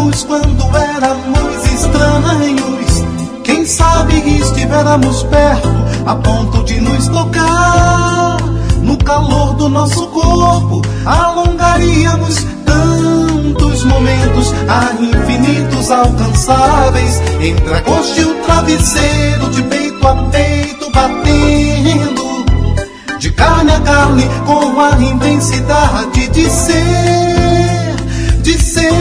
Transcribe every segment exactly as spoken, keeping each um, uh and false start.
estávamos quando éramos estranhos. Quem sabe estivéramos perto a ponto de nos tocar. No calor do nosso corpo alongaríamos tantos momentos, a infinitos alcançáveis, entre a coxa e o travesseiro, de peito a peito batendo, de carne a carne, com a intensidade de ser, de ser,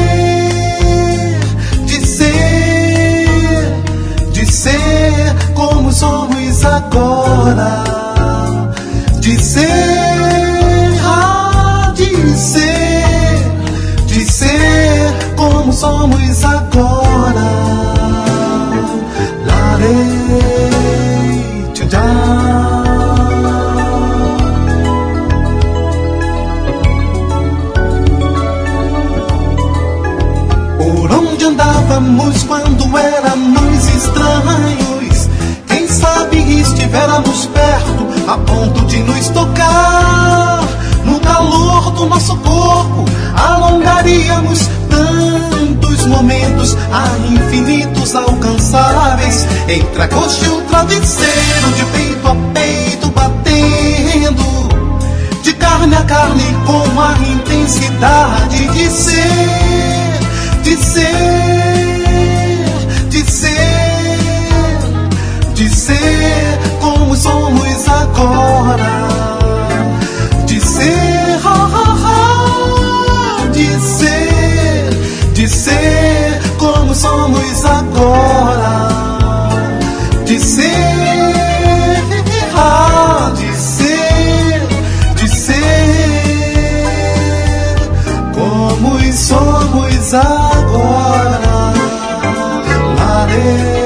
de ser, de ser como somos agora, de ser, ah, de ser, de ser como somos agora. Larei, tchau. Andávamos quando éramos estranhos. Quem sabe estivermos perto a ponto de nos tocar. No calor do nosso corpo alongaríamos tantos momentos, a infinitos alcançáveis, entre a coxa e o travesseiro, de peito a peito batendo, de carne a carne, com a intensidade de ser, de ser, de ser, de ser como somos agora, de ser, de ser, de ser como somos agora, de ser, de ser, de ser como somos agora. Larei.